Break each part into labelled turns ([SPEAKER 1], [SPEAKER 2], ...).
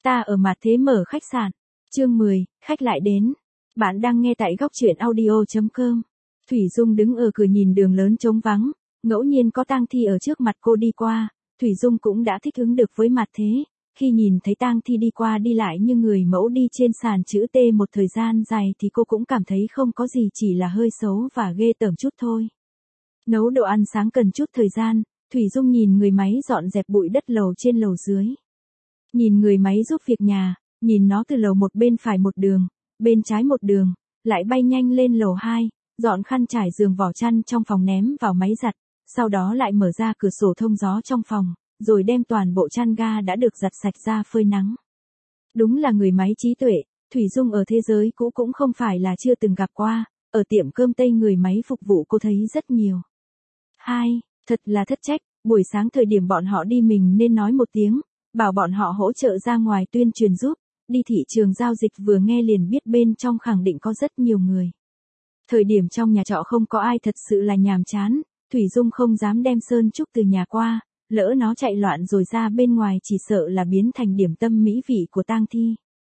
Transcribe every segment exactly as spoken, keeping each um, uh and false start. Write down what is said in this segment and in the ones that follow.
[SPEAKER 1] Ta ở mặt thế mở khách sạn. Chương mười, khách lại đến. Bạn đang nghe tại góc truyện audio chấm com. Thủy Dung đứng ở cửa nhìn đường lớn trống vắng, ngẫu nhiên có tang thi ở trước mặt cô đi qua, Thủy Dung cũng đã thích ứng được với mặt thế, khi nhìn thấy tang thi đi qua đi lại như người mẫu đi trên sàn chữ T một thời gian dài thì cô cũng cảm thấy không có gì, chỉ là hơi xấu và ghê tởm chút thôi. Nấu đồ ăn sáng cần chút thời gian, Thủy Dung nhìn người máy dọn dẹp bụi đất lầu trên lầu dưới. Nhìn người máy giúp việc nhà, nhìn nó từ lầu một bên phải một đường, bên trái một đường, lại bay nhanh lên lầu hai, dọn khăn trải giường vỏ chăn trong phòng ném vào máy giặt, sau đó lại mở ra cửa sổ thông gió trong phòng, rồi đem toàn bộ chăn ga đã được giặt sạch ra phơi nắng. Đúng là người máy trí tuệ, Thủy Dung ở thế giới cũ cũng không phải là chưa từng gặp qua, ở tiệm cơm Tây người máy phục vụ cô thấy rất nhiều. Hai, thật là thất trách, buổi sáng thời điểm bọn họ đi mình nên nói một tiếng, bảo bọn họ hỗ trợ ra ngoài tuyên truyền giúp, đi thị trường giao dịch vừa nghe liền biết bên trong khẳng định có rất nhiều người. Thời điểm trong nhà trọ không có ai thật sự là nhàm chán, Thủy Dung không dám đem Sơn Trúc từ nhà qua, lỡ nó chạy loạn rồi ra bên ngoài chỉ sợ là biến thành điểm tâm mỹ vị của tang thi.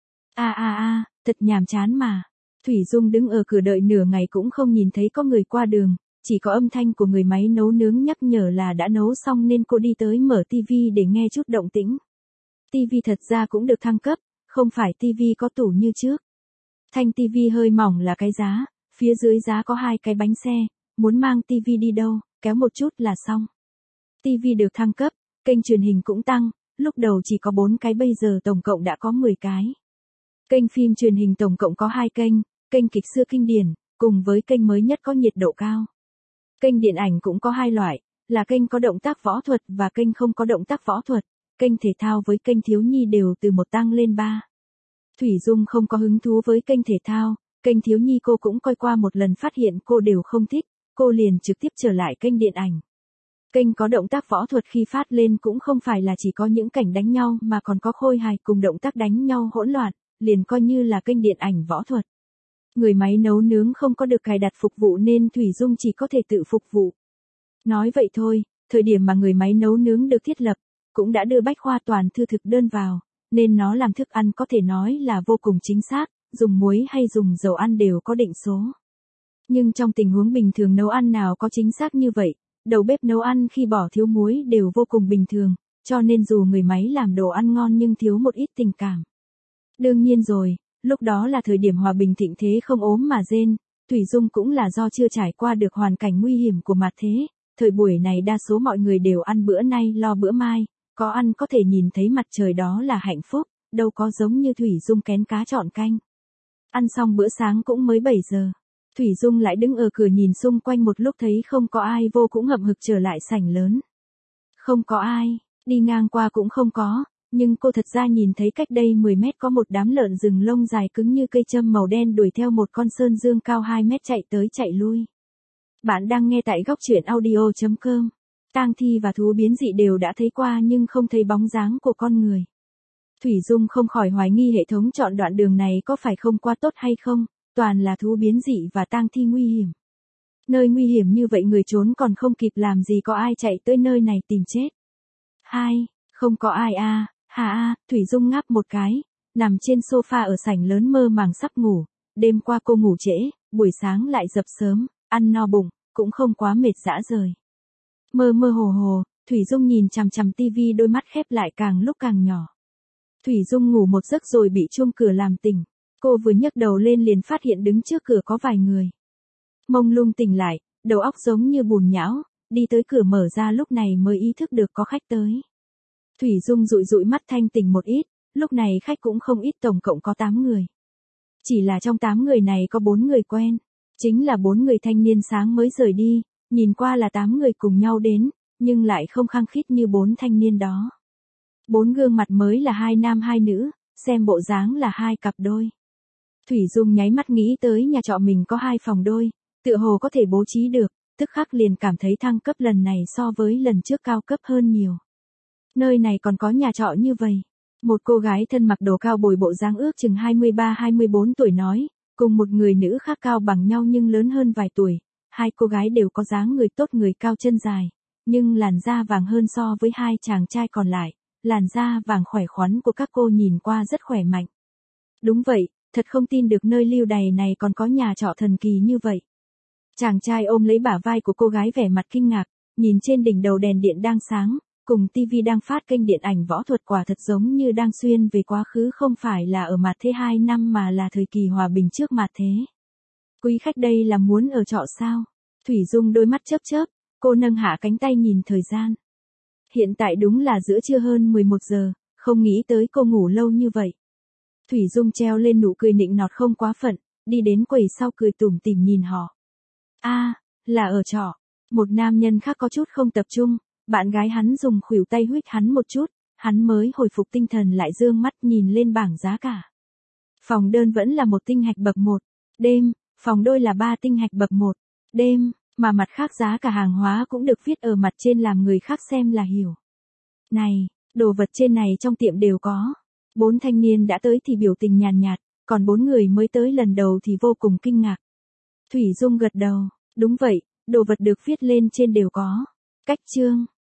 [SPEAKER 1] A a a, thật nhàm chán mà. Thủy Dung đứng ở cửa đợi nửa ngày cũng không nhìn thấy có người qua đường, chỉ có âm thanh của người máy nấu nướng nhắc nhở là đã nấu xong nên cô đi tới mở tivi để nghe chút động tĩnh. Tivi thật ra cũng được thăng cấp, không phải tivi có tủ như trước. Thanh tivi hơi mỏng là cái giá, phía dưới giá có hai cái bánh xe, muốn mang tivi đi đâu, kéo một chút là xong. Tivi được thăng cấp, kênh truyền hình cũng tăng, lúc đầu chỉ có bốn cái bây giờ tổng cộng đã có mười cái. Kênh phim truyền hình tổng cộng có hai kênh, kênh kịch xưa kinh điển, cùng với kênh mới nhất có nhiệt độ cao. Kênh điện ảnh cũng có hai loại, là kênh có động tác võ thuật và kênh không có động tác võ thuật, kênh thể thao với kênh thiếu nhi đều từ một tăng lên ba. Thủy Dung không có hứng thú với kênh thể thao, kênh thiếu nhi cô cũng coi qua một lần phát hiện cô đều không thích, cô liền trực tiếp trở lại kênh điện ảnh. Kênh có động tác võ thuật khi phát lên cũng không phải là chỉ có những cảnh đánh nhau mà còn có khôi hài cùng động tác đánh nhau hỗn loạn, liền coi như là kênh điện ảnh võ thuật. Người máy nấu nướng không có được cài đặt phục vụ nên Thủy Dung chỉ có thể tự phục vụ. Nói vậy thôi, thời điểm mà người máy nấu nướng được thiết lập, cũng đã đưa bách khoa toàn thư thực đơn vào, nên nó làm thức ăn có thể nói là vô cùng chính xác, dùng muối hay dùng dầu ăn đều có định số. Nhưng trong tình huống bình thường nấu ăn nào có chính xác như vậy, đầu bếp nấu ăn khi bỏ thiếu muối đều vô cùng bình thường, cho nên dù người máy làm đồ ăn ngon nhưng thiếu một ít tình cảm. Đương nhiên rồi, lúc đó là thời điểm hòa bình thịnh thế không ốm mà rên, Thủy Dung cũng là do chưa trải qua được hoàn cảnh nguy hiểm của mặt thế, thời buổi này đa số mọi người đều ăn bữa nay lo bữa mai, có ăn có thể nhìn thấy mặt trời đó là hạnh phúc, đâu có giống như Thủy Dung kén cá chọn canh. Ăn xong bữa sáng cũng mới bảy giờ. Thủy Dung lại đứng ở cửa nhìn xung quanh một lúc thấy không có ai vô cũng hậm hực trở lại sảnh lớn. Không có ai, đi ngang qua cũng không có, nhưng cô thật ra nhìn thấy cách đây mười mét có một đám lợn rừng lông dài cứng như cây châm màu đen đuổi theo một con sơn dương cao hai mét chạy tới chạy lui. Bạn đang nghe tại góc truyện audio chấm com. Tang thi và thú biến dị đều đã thấy qua nhưng không thấy bóng dáng của con người. Thủy Dung không khỏi hoài nghi hệ thống chọn đoạn đường này có phải không qua tốt hay không, toàn là thú biến dị và tang thi nguy hiểm. Nơi nguy hiểm như vậy người trốn còn không kịp làm gì có ai chạy tới nơi này tìm chết. Hai, không có ai a, à, hà a, Thủy Dung ngáp một cái, nằm trên sofa ở sảnh lớn mơ màng sắp ngủ, đêm qua cô ngủ trễ, buổi sáng lại dập sớm, ăn no bụng, cũng không quá mệt rã rời. Mơ mơ hồ hồ, Thủy Dung nhìn chằm chằm tivi đôi mắt khép lại càng lúc càng nhỏ. Thủy Dung ngủ một giấc rồi bị chuông cửa làm tỉnh, cô vừa nhấc đầu lên liền phát hiện đứng trước cửa có vài người. Mông lung tỉnh lại, đầu óc giống như bùn nhão, đi tới cửa mở ra lúc này mới ý thức được có khách tới. Thủy Dung dụi dụi mắt thanh tỉnh một ít, lúc này khách cũng không ít, tổng cộng có tám người. Chỉ là trong tám người này có bốn người quen, chính là bốn người thanh niên sáng mới rời đi, nhìn qua là tám người cùng nhau đến, nhưng lại không khăng khít như bốn thanh niên đó. Bốn gương mặt mới là hai nam hai nữ, xem bộ dáng là hai cặp đôi. Thủy Dung nháy mắt nghĩ tới nhà trọ mình có hai phòng đôi, tựa hồ có thể bố trí được, tức khắc liền cảm thấy thăng cấp lần này so với lần trước cao cấp hơn nhiều. Nơi này còn có nhà trọ như vậy. Một cô gái thân mặc đồ cao bồi bộ dáng ước chừng hai mươi ba hai mươi bốn tuổi nói, cùng một người nữ khác cao bằng nhau nhưng lớn hơn vài tuổi. Hai cô gái đều có dáng người tốt, người cao chân dài, nhưng làn da vàng hơn so với hai chàng trai còn lại, làn da vàng khỏe khoắn của các cô nhìn qua rất khỏe mạnh. Đúng vậy, thật không tin được nơi lưu đày này còn có nhà trọ thần kỳ như vậy. Chàng trai ôm lấy bả vai của cô gái vẻ mặt kinh ngạc, nhìn trên đỉnh đầu đèn điện đang sáng, cùng tivi đang phát kênh điện ảnh võ thuật quả thật giống như đang xuyên về quá khứ, không phải là ở mặt thế hai năm mà là thời kỳ hòa bình trước mặt thế. Quý khách đây là muốn ở trọ sao? Thủy Dung đôi mắt chớp chớp, cô nâng hạ cánh tay nhìn thời gian. Hiện tại đúng là giữa trưa hơn mười một giờ, không nghĩ tới cô ngủ lâu như vậy. Thủy Dung treo lên nụ cười nịnh nọt không quá phận, đi đến quầy sau cười tủm tỉm nhìn họ. A, à, là ở trọ. Một nam nhân khác có chút không tập trung, bạn gái hắn dùng khuỷu tay huých hắn một chút, hắn mới hồi phục tinh thần lại dương mắt nhìn lên bảng giá cả. Phòng đơn vẫn là một tinh hạch bậc một, đêm, phòng đôi là ba tinh hạch bậc một, đêm, mà mặt khác giá cả hàng hóa cũng được viết ở mặt trên làm người khác xem là hiểu. Này, đồ vật trên này trong tiệm đều có. Bốn thanh niên đã tới thì biểu tình nhàn nhạt, còn bốn người mới tới lần đầu thì vô cùng kinh ngạc. Thủy Dung gật đầu, đúng vậy, đồ vật được viết lên trên đều có. Cách chương